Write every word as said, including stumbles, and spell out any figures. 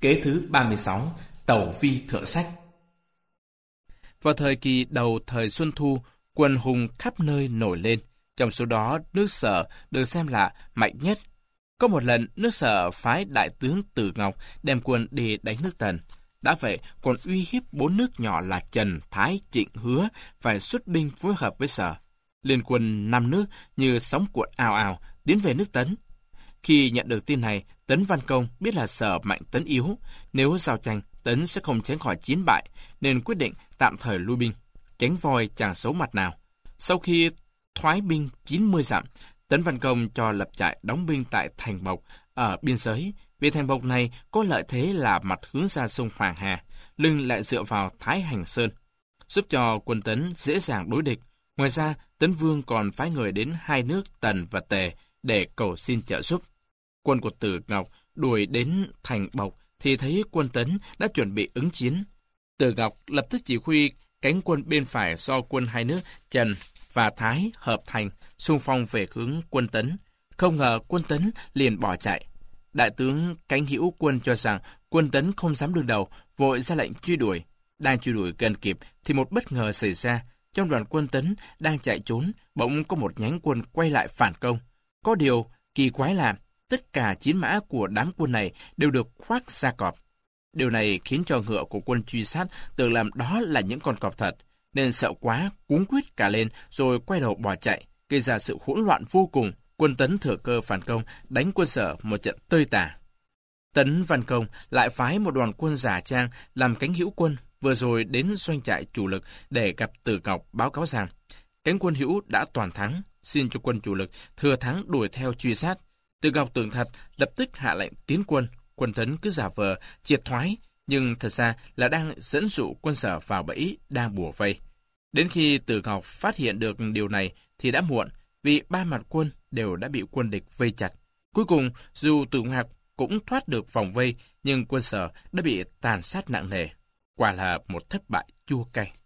Kế thứ ba mươi sáu, Tẩu Vi Thượng Sách. Vào thời kỳ đầu thời Xuân Thu, quân hùng khắp nơi nổi lên. Trong số đó, nước Sở được xem là mạnh nhất. Có một lần, nước Sở phái đại tướng Từ Ngọc đem quân đi đánh nước Tần. Đã vậy, còn uy hiếp bốn nước nhỏ là Trần, Thái, Trịnh, Hứa phải xuất binh phối hợp với Sở. Liên quân năm nước như sóng cuộn ào ào tiến về nước Tấn. Khi nhận được tin này, Tấn Văn Công biết là Sở mạnh Tấn yếu. Nếu giao tranh, Tấn sẽ không tránh khỏi chiến bại, nên quyết định tạm thời lui binh, tránh voi chẳng xấu mặt nào. Sau khi thoái binh chín mươi dặm, Tấn Văn Công cho lập trại đóng binh tại Thành Bộc ở biên giới. Vì Thành Bộc này có lợi thế là mặt hướng ra sông Hoàng Hà, lưng lại dựa vào Thái Hành Sơn, giúp cho quân Tấn dễ dàng đối địch. Ngoài ra, Tấn Vương còn phái người đến hai nước Tần và Tề để cầu xin trợ giúp. Quân của Từ Ngọc đuổi đến Thành Bộc thì thấy quân Tấn đã chuẩn bị ứng chiến. Từ Ngọc lập tức chỉ huy cánh quân bên phải do quân hai nước Trần và Thái hợp thành xung phong về hướng quân Tấn. Không ngờ quân Tấn liền bỏ chạy. Đại tướng Cánh Hữu Quân cho rằng quân Tấn không dám đương đầu, vội ra lệnh truy đuổi. Đang truy đuổi gần kịp thì một bất ngờ xảy ra. Trong đoàn quân Tấn đang chạy trốn, bỗng có một nhánh quân quay lại phản công. Có điều kỳ quái là tất cả chiến mã của đám quân này đều được khoác da cọp. Điều này khiến cho ngựa của quân truy sát tưởng làm đó là những con cọp thật, nên sợ quá cuống quýt cả lên rồi quay đầu bỏ chạy, gây ra sự hỗn loạn vô cùng. Quân Tấn thừa cơ phản công, đánh quân Sở một trận tơi tả. Tấn Văn Công lại phái một đoàn quân giả trang làm Cánh Hữu Quân vừa rồi đến doanh trại chủ lực để gặp Từ Ngọc báo cáo rằng cánh quân Hữu đã toàn thắng, xin cho quân chủ lực thừa thắng đuổi theo truy sát. Từ Ngọc tưởng thật, lập tức hạ lệnh tiến quân. Quân Tấn cứ giả vờ triệt thoái, nhưng thật ra là đang dẫn dụ quân Sở vào bẫy đang bủa vây. Đến khi Từ Ngọc phát hiện được điều này thì đã muộn, vì ba mặt quân đều đã bị quân địch vây chặt. Cuối cùng, dù Từ Ngọc cũng thoát được vòng vây, nhưng quân Sở đã bị tàn sát nặng nề. Quả là một thất bại chua cay.